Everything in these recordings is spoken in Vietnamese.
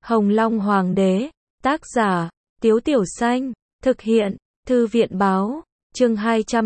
Hồng Long Hoàng đế, tác giả, Tiếu Tiểu Xanh, thực hiện, Thư viện báo, chương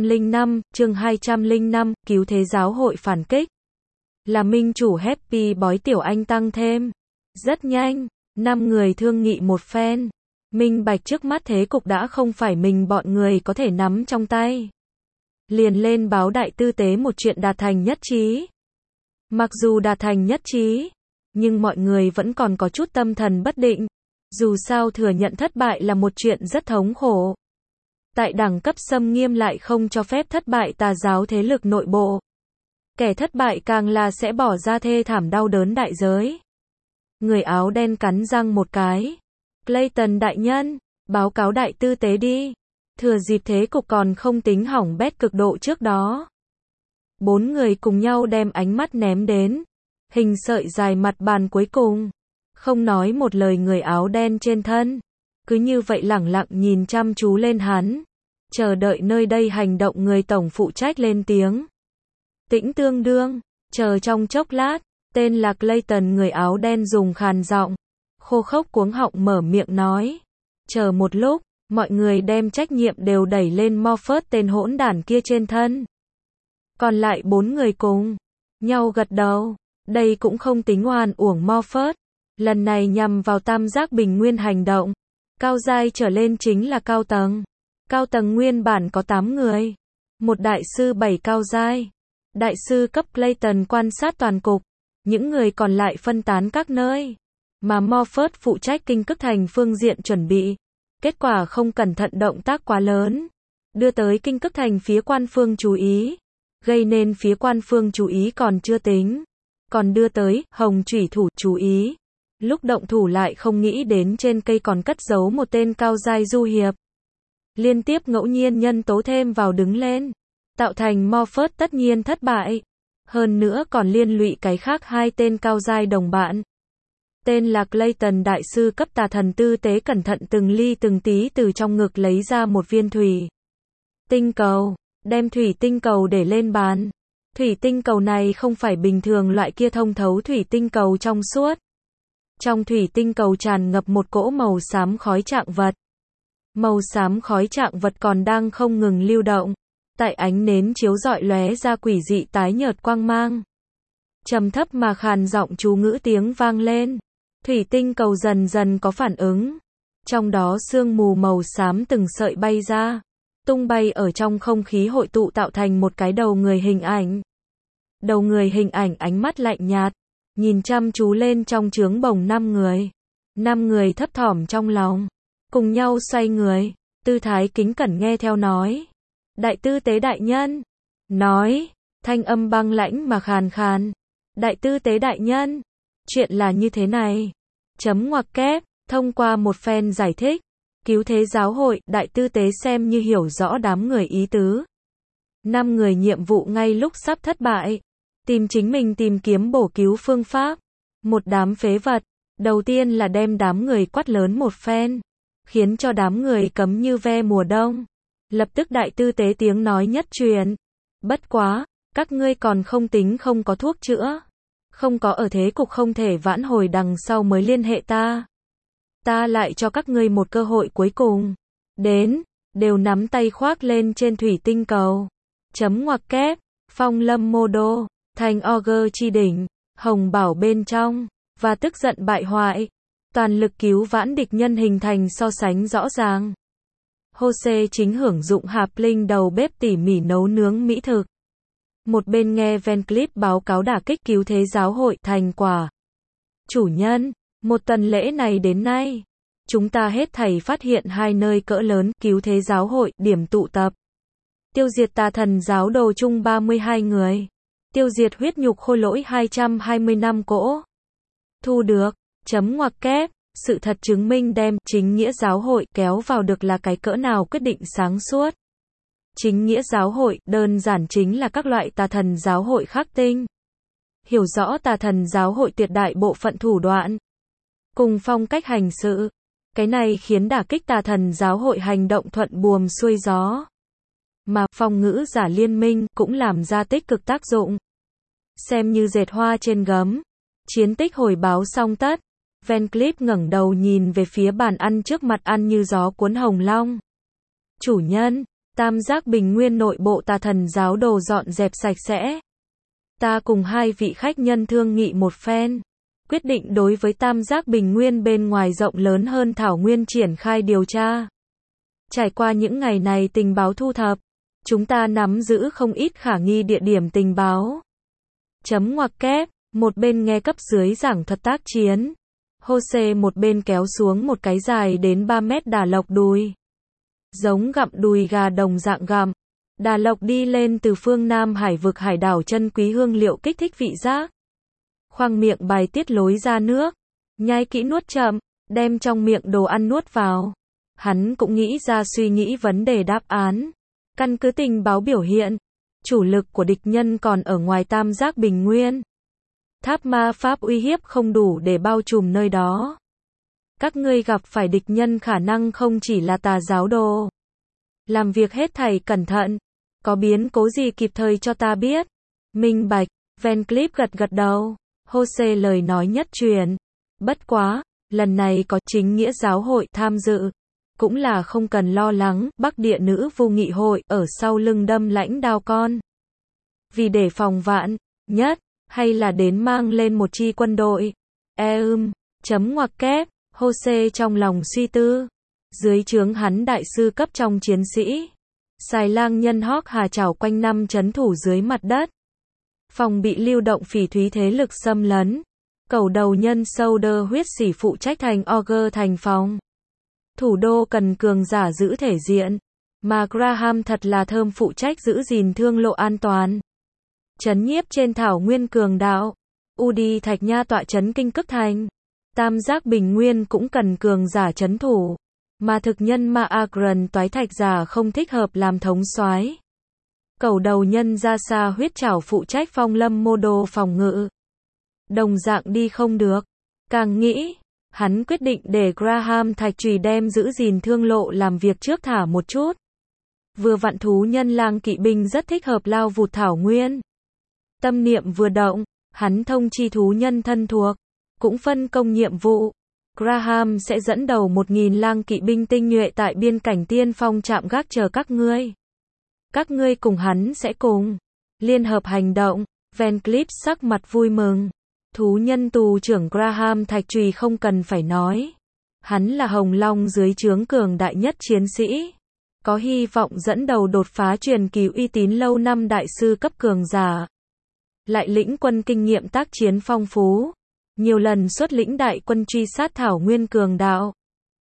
205, cứu thế giáo hội phản kích. Là minh chủ Happy bói Tiểu Anh tăng thêm. Rất nhanh, 5 người thương nghị một phen. Minh bạch trước mắt thế cục đã không phải mình bọn người có thể nắm trong tay. Liền lên báo đại tư tế một chuyện đạt thành nhất trí. Mặc dù đạt thành nhất trí, nhưng mọi người vẫn còn có chút tâm thần bất định. Dù sao thừa nhận thất bại là một chuyện rất thống khổ. Tại đẳng cấp xâm nghiêm lại không cho phép thất bại tà giáo thế lực nội bộ. Kẻ thất bại càng là sẽ bỏ ra thê thảm đau đớn đại giới. Người áo đen cắn răng một cái. Clayton đại nhân, báo cáo đại tư tế đi. Thừa dịp thế cục còn không tính hỏng bét cực độ trước đó. 4 người cùng nhau đem ánh mắt ném đến hình sợi dài mặt bàn cuối cùng. Không nói một lời người áo đen trên thân. Cứ như vậy lẳng lặng nhìn chăm chú lên hắn. Chờ đợi nơi đây hành động người tổng phụ trách lên tiếng. Tĩnh tương đương, chờ trong chốc lát, tên là Clayton người áo đen dùng khàn giọng, khô khốc cuống họng mở miệng nói. Chờ một lúc, mọi người đem trách nhiệm đều đẩy lên Morpheus tên hỗn đản kia trên thân. Còn lại 4 người cùng nhau gật đầu. Đây cũng không tính oan uổng Morpheus. Lần này nhằm vào tam giác bình nguyên hành động. Cao giai trở lên chính là cao tầng. Cao tầng nguyên bản có 8 người. Một đại sư 7 cao giai. Đại sư cấp Clayton quan sát toàn cục. Những người còn lại phân tán các nơi. Mà Morpheus phụ trách kinh cức thành phương diện chuẩn bị. Kết quả không cẩn thận động tác quá lớn. Đưa tới kinh cức thành phía quan phương chú ý. Gây nên phía quan phương chú ý còn chưa tính. Còn đưa tới Hồng Chủy Thủ chú ý. Lúc động thủ lại không nghĩ đến trên cây còn cất giấu một tên cao giai du hiệp. Liên tiếp ngẫu nhiên nhân tố thêm vào đứng lên. Tạo thành Morpheus tất nhiên thất bại. Hơn nữa còn liên lụy cái khác 2 tên cao giai đồng bạn. Tên là Clayton đại sư cấp tà thần tư tế cẩn thận từng ly từng tí từ trong ngực lấy ra một viên thủy tinh cầu. Đem thủy tinh cầu để lên bàn. Thủy tinh cầu này không phải bình thường loại kia thông thấu thủy tinh cầu trong suốt. Trong thủy tinh cầu tràn ngập một cỗ màu xám khói trạng vật. Màu xám khói trạng vật còn đang không ngừng lưu động. Tại ánh nến chiếu rọi lóe ra quỷ dị tái nhợt quang mang. Trầm thấp mà khàn giọng chú ngữ tiếng vang lên. Thủy tinh cầu dần dần có phản ứng. Trong đó sương mù màu xám từng sợi bay ra. Tung bay ở trong không khí hội tụ tạo thành một cái đầu người hình ảnh. Đầu người hình ảnh ánh mắt lạnh nhạt. Nhìn chăm chú lên trong trướng bồng 5 người. 5 người thấp thỏm trong lòng. Cùng nhau xoay người. Tư thái kính cẩn nghe theo nói. Đại tư tế đại nhân. Nói. Thanh âm băng lãnh mà khàn khàn. Đại tư tế đại nhân. Chuyện là như thế này. Chấm ngoặc kép. Thông qua một phen giải thích. Cứu thế giáo hội, đại tư tế xem như hiểu rõ đám người ý tứ. 5 người nhiệm vụ ngay lúc sắp thất bại. Tìm chính mình tìm kiếm bổ cứu phương pháp. Một đám phế vật. Đầu tiên là đem đám người quát lớn một phen. Khiến cho đám người cấm như ve mùa đông. Lập tức đại tư tế tiếng nói nhất truyền. Bất quá, các ngươi còn không tính không có thuốc chữa. Không có ở thế cục không thể vãn hồi đằng sau mới liên hệ ta. Ta lại cho các ngươi một cơ hội cuối cùng. Đến, đều nắm tay khoác lên trên thủy tinh cầu. Chấm ngoặc kép, phong lâm mô đô, thành Ogre chi đỉnh, hồng bảo bên trong, và tức giận bại hoại. Toàn lực cứu vãn địch nhân hình thành so sánh rõ ràng. Jose chính hưởng dụng hạp linh đầu bếp tỉ mỉ nấu nướng mỹ thực. Một bên nghe Van Cleef báo cáo đả kích cứu thế giáo hội thành quả. Chủ nhân, một tuần lễ này đến nay, chúng ta hết thảy phát hiện 2 nơi cỡ lớn cứu thế giáo hội điểm tụ tập. Tiêu diệt tà thần giáo đồ chung 32 người. Tiêu diệt huyết nhục khôi lỗi 225 cỗ. Thu được, chấm ngoặc kép, sự thật chứng minh đem chính nghĩa giáo hội kéo vào được là cái cỡ nào quyết định sáng suốt. Chính nghĩa giáo hội đơn giản chính là các loại tà thần giáo hội khắc tinh. Hiểu rõ tà thần giáo hội tuyệt đại bộ phận thủ đoạn. Cùng phong cách hành sự. Cái này khiến đả kích tà thần giáo hội hành động thuận buồm xuôi gió. Mà phong ngữ giả liên minh cũng làm ra tích cực tác dụng. Xem như dệt hoa trên gấm. Chiến tích hồi báo xong tất. Van Cleef ngẩng đầu nhìn về phía bàn ăn trước mặt ăn như gió cuốn hồng long. Chủ nhân, tam giác bình nguyên nội bộ tà thần giáo đồ dọn dẹp sạch sẽ. Ta cùng hai vị khách nhân thương nghị một phen. Quyết định đối với tam giác bình nguyên bên ngoài rộng lớn hơn thảo nguyên triển khai điều tra. Trải qua những ngày này tình báo thu thập, chúng ta nắm giữ không ít khả nghi địa điểm tình báo. Chấm ngoặc kép, một bên nghe cấp dưới giảng thuật tác chiến. Jose một bên kéo xuống một cái dài đến 3 mét đà lộc đùi. Giống gặm đùi gà đồng dạng gặm. Đà lộc đi lên từ phương Nam hải vực hải đảo chân quý hương liệu kích thích vị giác. Khoang miệng bài tiết lối ra nước. Nhai kỹ nuốt chậm, đem trong miệng đồ ăn nuốt vào. Hắn cũng nghĩ ra suy nghĩ vấn đề đáp án. Căn cứ tình báo biểu hiện, chủ lực của địch nhân còn ở ngoài tam giác bình nguyên. Tháp ma pháp uy hiếp không đủ để bao trùm nơi đó. Các ngươi gặp phải địch nhân khả năng không chỉ là tà giáo đồ. Làm việc hết thảy cẩn thận. Có biến cố gì kịp thời cho ta biết. Minh bạch, Van Cleef gật gật đầu. Jose lời nói nhất truyền. Bất quá, lần này có chính nghĩa giáo hội tham dự. Cũng là không cần lo lắng, Bắc Địa nữ vu nghị hội ở sau lưng đâm lãnh đao con. Vì để phòng vạn nhất, hay là đến mang lên một chi quân đội. Chấm ngoặc kép, Jose trong lòng suy tư. Dưới trướng hắn đại sư cấp trong chiến sĩ. Xài lang nhân Hawk Hà trảo quanh năm trấn thủ dưới mặt đất. Phòng bị lưu động phỉ thúy thế lực xâm lấn. Cầu đầu nhân Solder huyết sỉ phụ trách thành Auger thành phòng. Thủ đô cần cường giả giữ thể diện. Mà Graham thật là thơm phụ trách giữ gìn thương lộ an toàn. Trấn nhiếp trên thảo nguyên cường đạo. Udi Thạch Nha tọa trấn kinh cức thành. Tam giác bình nguyên cũng cần cường giả trấn thủ. Mà thực nhân Ma Agron toái thạch giả không thích hợp làm thống soái. Cầu đầu nhân ra xa huyết trảo phụ trách phong lâm mô đô phòng ngự. Đồng dạng đi không được. Càng nghĩ, hắn quyết định để Graham Thạch Trùy đem giữ gìn thương lộ làm việc trước thả một chút. Vừa vặn thú nhân lang kỵ binh rất thích hợp lao vụt thảo nguyên. Tâm niệm vừa động, hắn thông chi thú nhân thân thuộc, cũng phân công nhiệm vụ. Graham sẽ dẫn đầu 1.000 lang kỵ binh tinh nhuệ tại biên cảnh tiên phong chạm gác chờ các ngươi. Các ngươi cùng hắn sẽ cùng liên hợp hành động. Van Cleef sắc mặt vui mừng. Thú nhân tù trưởng Graham Thạch Trùy không cần phải nói. Hắn là Hồng Long dưới trướng cường đại nhất chiến sĩ. Có hy vọng dẫn đầu đột phá truyền kỳ uy tín lâu năm đại sư cấp cường giả. Lại lĩnh quân kinh nghiệm tác chiến phong phú. Nhiều lần xuất lĩnh đại quân truy sát thảo nguyên cường đạo.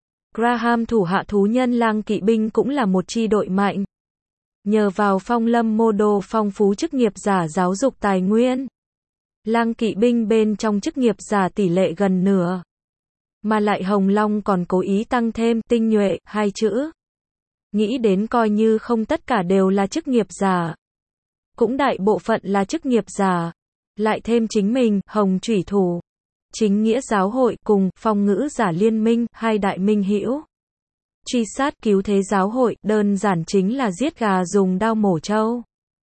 Graham thủ hạ thú nhân lang kỵ binh cũng là một chi đội mạnh. Nhờ vào phong lâm mô đô phong phú chức nghiệp giả giáo dục tài nguyên. Lang kỵ binh bên trong chức nghiệp giả tỷ lệ gần nửa. Mà lại Hồng Long còn cố ý tăng thêm tinh nhuệ, 2 chữ. Nghĩ đến coi như không tất cả đều là chức nghiệp giả. Cũng đại bộ phận là chức nghiệp giả. Lại thêm chính mình, Hồng Chủy Thủ. Chính nghĩa giáo hội cùng phong ngữ giả liên minh, hai đại minh hữu. Truy sát cứu thế giáo hội, đơn giản chính là giết gà dùng dao mổ trâu.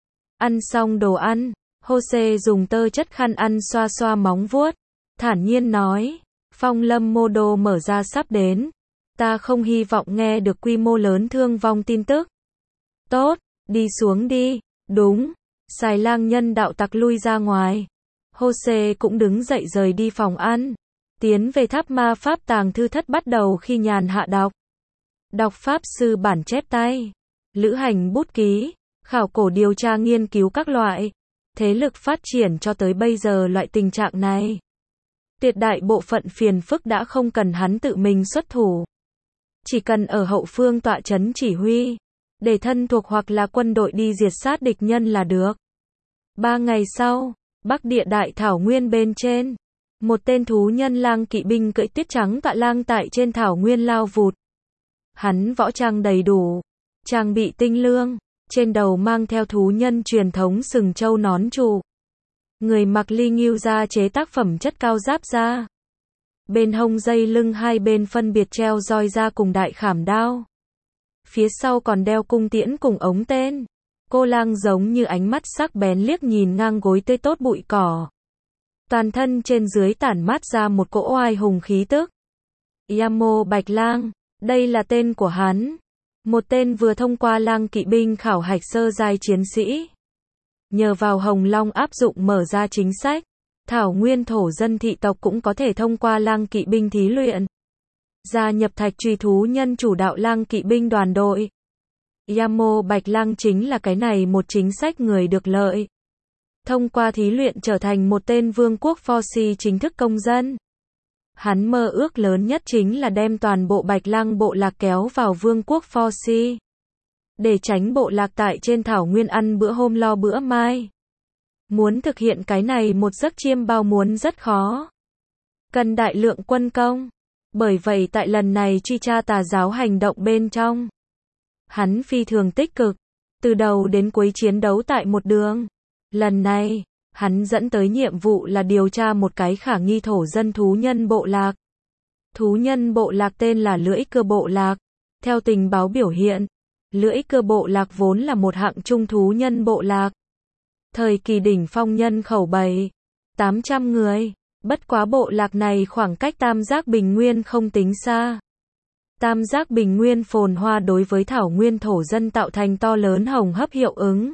Ăn xong đồ ăn, Jose dùng tơ chất khăn ăn xoa xoa móng vuốt, thản nhiên nói, phong lâm mô đô mở ra sắp đến. Ta không hy vọng nghe được quy mô lớn thương vong tin tức. Tốt, đi xuống đi. Đúng. Xài lang nhân đạo tặc lui ra ngoài. Jose cũng đứng dậy rời đi phòng ăn. Tiến về tháp ma pháp tàng thư thất bắt đầu khi nhàn hạ đọc. Đọc pháp sư bản chép tay. Lữ hành bút ký. Khảo cổ điều tra nghiên cứu các loại. Thế lực phát triển cho tới bây giờ loại tình trạng này. Tuyệt đại bộ phận phiền phức đã không cần hắn tự mình xuất thủ. Chỉ cần ở hậu phương tọa trấn chỉ huy. Để thân thuộc hoặc là quân đội đi diệt sát địch nhân là được. 3 ngày sau, Bắc Địa đại thảo nguyên bên trên. Một tên thú nhân lang kỵ binh cưỡi tuyết trắng tọa lang tại trên thảo nguyên lao vụt. Hắn võ trang đầy đủ. Trang bị tinh lương. Trên đầu mang theo thú nhân truyền thống sừng trâu nón trụ. Người mặc ly ngưu da chế tác phẩm chất cao giáp da. Bên hông dây lưng hai bên phân biệt treo roi da cùng đại khảm đao. Phía sau còn đeo cung tiễn cùng ống tên. Cô lang giống như ánh mắt sắc bén liếc nhìn ngang gối tươi tốt bụi cỏ. Toàn thân trên dưới tản mát ra một cỗ oai hùng khí tức. Yamo Bạch Lang, đây là tên của hắn. Một tên vừa thông qua lang kỵ binh khảo hạch sơ giai chiến sĩ. Nhờ vào Hồng Long áp dụng mở ra chính sách, Thảo Nguyên thổ dân thị tộc cũng có thể thông qua lang kỵ binh thí luyện. Gia nhập thạch truy thú nhân chủ đạo lang kỵ binh đoàn đội. Yamo Bạch Lang chính là cái này một chính sách người được lợi. Thông qua thí luyện trở thành một tên vương quốc Forsi chính thức công dân. Hắn mơ ước lớn nhất chính là đem toàn bộ Bạch Lang bộ lạc kéo vào vương quốc Forsi. Để tránh bộ lạc tại trên thảo nguyên ăn bữa hôm lo bữa mai. Muốn thực hiện cái này một giấc chiêm bao muốn rất khó. Cần đại lượng quân công. Bởi vậy tại lần này truy tra tà giáo hành động bên trong, hắn phi thường tích cực, từ đầu đến cuối chiến đấu tại một đường. Lần này, hắn dẫn tới nhiệm vụ là điều tra một cái khả nghi thổ dân thú nhân bộ lạc. Thú nhân bộ lạc tên là Lưỡi Cưa Bộ Lạc. Theo tình báo biểu hiện, Lưỡi Cưa Bộ Lạc vốn là một hạng trung thú nhân bộ lạc. Thời kỳ đỉnh phong nhân khẩu 700-800 người. Bất quá bộ lạc này khoảng cách Tam Giác Bình Nguyên không tính xa. Tam Giác Bình Nguyên phồn hoa đối với thảo nguyên thổ dân tạo thành to lớn hồng hấp hiệu ứng.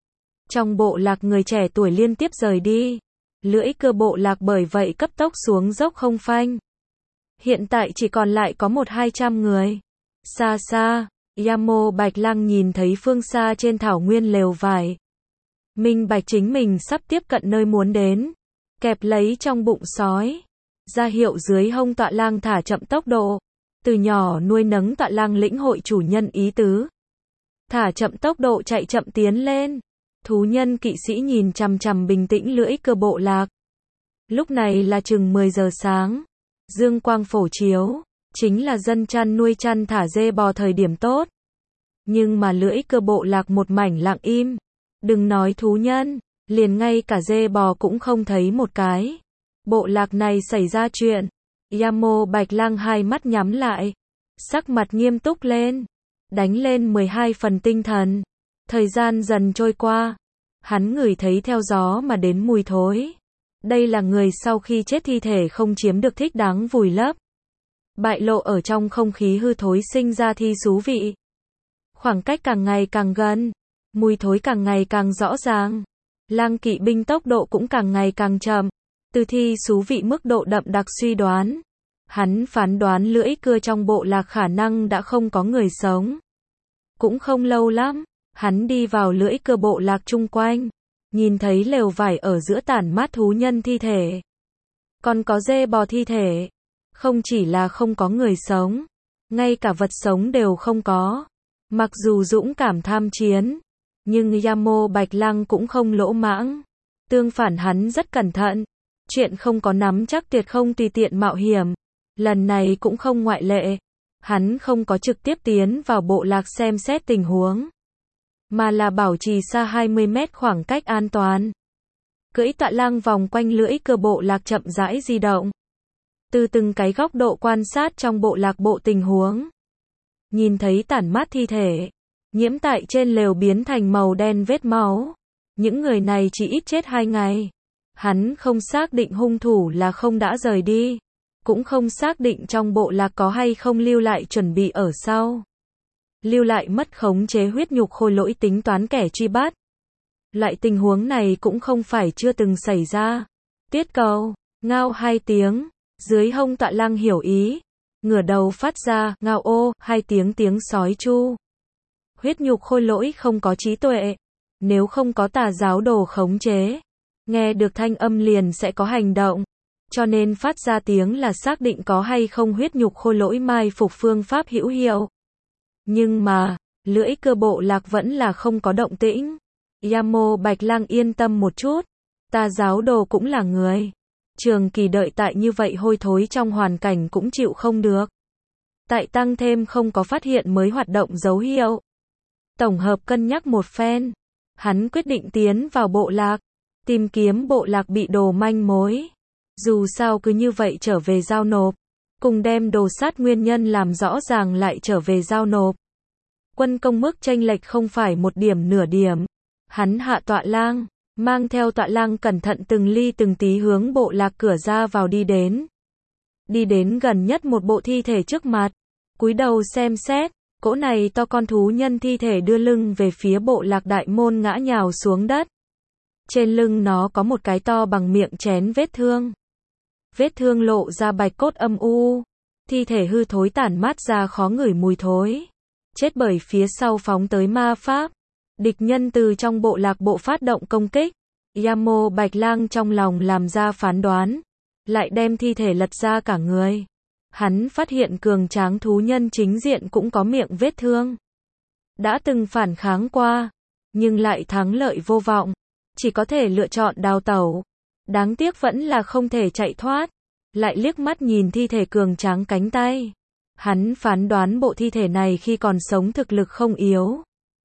Trong bộ lạc người trẻ tuổi liên tiếp rời đi. Lưỡi Cưa Bộ Lạc bởi vậy cấp tốc xuống dốc không phanh. Hiện tại chỉ còn lại có 100-200 người. Xa xa, Yamo Bạch Lang nhìn thấy phương xa trên thảo nguyên lều vải. Minh bạch chính mình sắp tiếp cận nơi muốn đến. Kẹp lấy trong bụng sói. Ra hiệu dưới hông Tọa Lang thả chậm tốc độ. Từ nhỏ nuôi nấng Tọa Lang lĩnh hội chủ nhân ý tứ. Thả chậm tốc độ chạy chậm tiến lên. Thú nhân kỵ sĩ nhìn chằm chằm bình tĩnh Lưỡi Cưa Bộ Lạc. Lúc này là chừng 10 giờ sáng. Dương quang phổ chiếu. Chính là dân chăn nuôi chăn thả dê bò thời điểm tốt. Nhưng mà Lưỡi Cưa Bộ Lạc một mảnh lặng im. Đừng nói thú nhân, liền ngay cả dê bò cũng không thấy một cái. Bộ lạc này xảy ra chuyện. Yamo Bạch Lang hai mắt nhắm lại. Sắc mặt nghiêm túc lên. Đánh lên 12 phần tinh thần. Thời gian dần trôi qua. Hắn ngửi thấy theo gió mà đến mùi thối. Đây là người sau khi chết thi thể không chiếm được thích đáng vùi lấp. Bại lộ ở trong không khí hư thối sinh ra thi xú vị. Khoảng cách càng ngày càng gần. Mùi thối càng ngày càng rõ ràng. Lang kỵ binh tốc độ cũng càng ngày càng chậm. Từ thi xú vị mức độ đậm đặc suy đoán. Hắn phán đoán Lưỡi Cưa trong bộ lạc khả năng đã không có người sống. Cũng không lâu lắm. Hắn đi vào Lưỡi Cưa Bộ Lạc chung quanh. Nhìn thấy lều vải ở giữa tản mát thú nhân thi thể. Còn có dê bò thi thể. Không chỉ là không có người sống. Ngay cả vật sống đều không có. Mặc dù dũng cảm tham chiến. Nhưng Yamo Bạch Lang cũng không lỗ mãng. Tương phản hắn rất cẩn thận. Chuyện không có nắm chắc tuyệt không tùy tiện mạo hiểm. Lần này cũng không ngoại lệ. Hắn không có trực tiếp tiến vào bộ lạc xem xét tình huống. Mà là bảo trì xa 20 mét khoảng cách an toàn. Cưỡi Tọa Lang vòng quanh Lưỡi Cưa Bộ Lạc chậm rãi di động. Từ từng cái góc độ quan sát trong bộ lạc bộ tình huống. Nhìn thấy tản mát thi thể. Nhiễm tại trên lều biến thành màu đen vết máu. Những người này chỉ ít chết 2 ngày. Hắn không xác định hung thủ là không đã rời đi. Cũng không xác định trong bộ lạc có hay không lưu lại chuẩn bị ở sau. Lưu lại mất khống chế huyết nhục khôi lỗi tính toán kẻ truy bắt. Loại tình huống này cũng không phải chưa từng xảy ra. Tiết cầu, ngao 2 tiếng. Dưới hông Tọa Lang hiểu ý. Ngửa đầu phát ra, ngao ô, 2 tiếng sói chu. Huyết nhục khôi lỗi không có trí tuệ. Nếu không có tà giáo đồ khống chế. Nghe được thanh âm liền sẽ có hành động. Cho nên phát ra tiếng là xác định có hay không huyết nhục khôi lỗi mai phục phương pháp hữu hiệu. Nhưng mà, Lưỡi Cưa Bộ Lạc vẫn là không có động tĩnh. Yamo Bạch Lang yên tâm một chút. Tà giáo đồ cũng là người. Trường kỳ đợi tại như vậy hôi thối trong hoàn cảnh cũng chịu không được. Tại tăng thêm không có phát hiện mới hoạt động dấu hiệu. Tổng hợp cân nhắc một phen. Hắn quyết định tiến vào bộ lạc. Tìm kiếm bộ lạc bị đồ manh mối. Dù sao cứ như vậy trở về giao nộp. Cùng đem đồ sát nguyên nhân làm rõ ràng lại trở về giao nộp. Quân công mức chênh lệch không phải một điểm nửa điểm. Hắn hạ Tọa Lang. mang theo Tọa Lăng cẩn thận từng ly từng tí hướng bộ lạc cửa ra vào đi đến. Đi đến gần nhất một bộ thi thể trước mặt, cúi đầu xem xét, cỗ này to con thú nhân thi thể đưa lưng về phía bộ lạc đại môn ngã nhào xuống đất. Trên lưng nó có một cái to bằng miệng chén vết thương. Vết thương lộ ra bạch cốt âm u, thi thể hư thối tản mát ra khó ngửi mùi thối. Chết bởi phía sau phóng tới ma pháp. Địch nhân từ trong bộ lạc bộ phát động công kích. Yamo Bạch Lang trong lòng làm ra phán đoán, lại đem thi thể lật ra cả người. Hắn phát hiện cường tráng thú nhân chính diện cũng có miệng vết thương. Đã từng phản kháng qua, nhưng lại thắng lợi vô vọng, chỉ có thể lựa chọn đào tẩu. Đáng tiếc vẫn là không thể chạy thoát. Lại liếc mắt nhìn thi thể cường tráng cánh tay. Hắn phán đoán bộ thi thể này khi còn sống thực lực không yếu.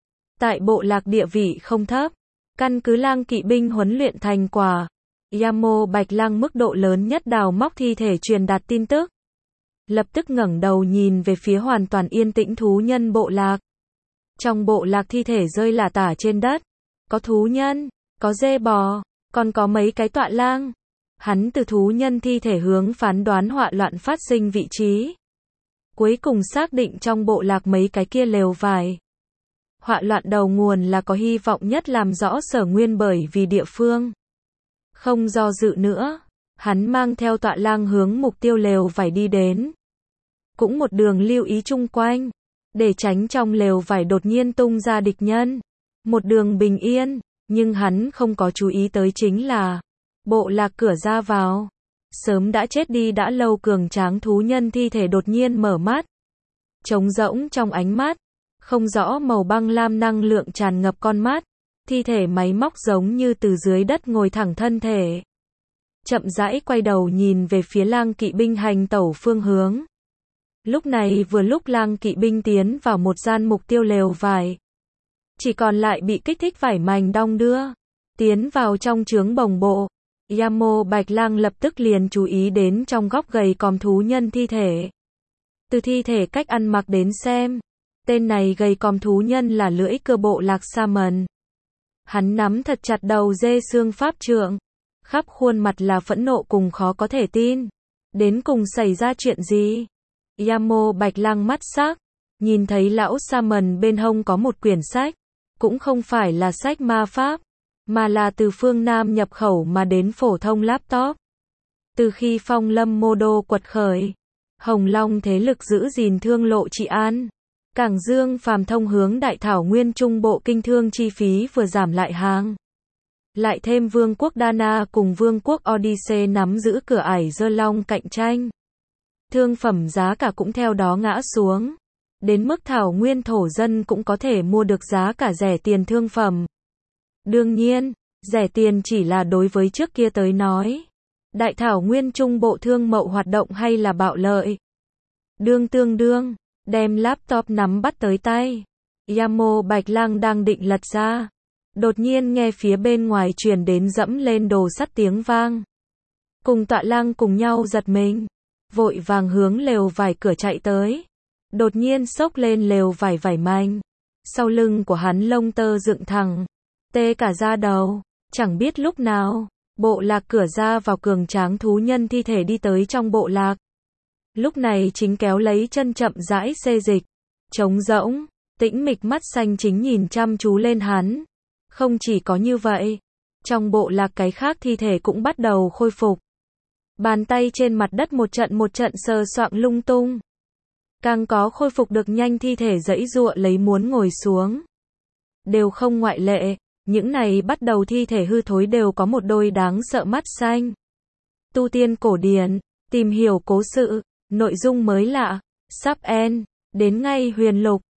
Tại bộ lạc địa vị không thấp, căn cứ lang kỵ binh huấn luyện thành quả. Yamo Bạch Lang mức độ lớn nhất đào móc thi thể truyền đạt tin tức. Lập tức ngẩng đầu nhìn về phía hoàn toàn yên tĩnh thú nhân bộ lạc. Trong bộ lạc thi thể rơi lả tả trên đất. Có thú nhân, có dê bò, còn có mấy cái tọa lang. Hắn từ thú nhân thi thể hướng phán đoán họa loạn phát sinh vị trí. Cuối cùng xác định trong bộ lạc mấy cái kia lều vải. Họa loạn đầu nguồn là có hy vọng nhất làm rõ sở nguyên bởi vì địa phương. Không do dự nữa, hắn mang theo Tọa Lang hướng mục tiêu lều vải đi đến. Cũng một đường lưu ý chung quanh, để tránh trong lều vải đột nhiên tung ra địch nhân. Một đường bình yên, nhưng hắn không có chú ý tới chính là bộ lạc cửa ra vào. Sớm đã chết đi đã lâu cường tráng thú nhân thi thể đột nhiên mở mắt. Trống rỗng trong ánh mắt, không rõ màu băng lam năng lượng tràn ngập con mắt. Thi thể máy móc giống như từ dưới đất ngồi thẳng thân thể. Chậm rãi quay đầu nhìn về phía lang kỵ binh hành tẩu phương hướng. Lúc này vừa lúc lang kỵ binh tiến vào một gian mục tiêu lều vải. Chỉ còn lại bị kích thích vải mảnh đong đưa. Tiến vào trong trướng bồng bộ. Yamo Bạch Lang lập tức liền chú ý đến trong góc gầy còm thú nhân thi thể. Từ thi thể cách ăn mặc đến xem, tên này gầy còm thú nhân là lưỡi cơ bộ lạc Salmon. Hắn nắm thật chặt đầu dê xương pháp trượng, khắp khuôn mặt là phẫn nộ cùng khó có thể tin. Đến cùng xảy ra chuyện gì? Yamo Bạch Lang mắt sắc, nhìn thấy lão Salmon bên hông có một quyển sách, cũng không phải là sách ma pháp, mà là từ phương Nam nhập khẩu mà đến phổ thông laptop. Từ khi Phong Lâm Mô Đô quật khởi, Hồng Long thế lực giữ gìn thương lộ trị an, Cảng Dương phàm thông hướng đại thảo nguyên trung bộ kinh thương chi phí vừa giảm lại hàng. Lại thêm Vương quốc Dana cùng Vương quốc Odyssey nắm giữ cửa ải Dơ Long cạnh tranh. Thương phẩm giá cả cũng theo đó ngã xuống. Đến mức thảo nguyên thổ dân cũng có thể mua được giá cả rẻ tiền thương phẩm. Đương nhiên, rẻ tiền chỉ là đối với trước kia tới nói. Đại thảo nguyên trung bộ thương mậu hoạt động hay là bạo lợi. Tương đương, đem laptop nắm bắt tới tay. Yamo Bạch Lang đang định lật ra. Đột nhiên nghe phía bên ngoài truyền đến dẫm lên đồ sắt tiếng vang. Cùng Tọa Lang cùng nhau giật mình. Vội vàng hướng lều vải cửa chạy tới. Đột nhiên xốc lên lều vải vải manh. Sau lưng của hắn lông tơ dựng thẳng. Tê cả da đầu. Chẳng biết lúc nào, bộ lạc cửa ra vào cường tráng thú nhân thi thể đi tới trong bộ lạc. Lúc này chính kéo lấy chân chậm rãi xê dịch. Trống rỗng, tĩnh mịch mắt xanh chính nhìn chăm chú lên hắn. Không chỉ có như vậy, trong bộ lạc cái khác thi thể cũng bắt đầu khôi phục. Bàn tay trên mặt đất một trận sờ soạng lung tung. Càng có khôi phục được nhanh thi thể giãy giụa lấy muốn ngồi xuống. Đều không ngoại lệ, những này bắt đầu thi thể hư thối đều có một đôi đáng sợ mắt xanh. Tu tiên cổ điển, tìm hiểu cố sự, nội dung mới lạ, sub en, đến ngay huyền lục.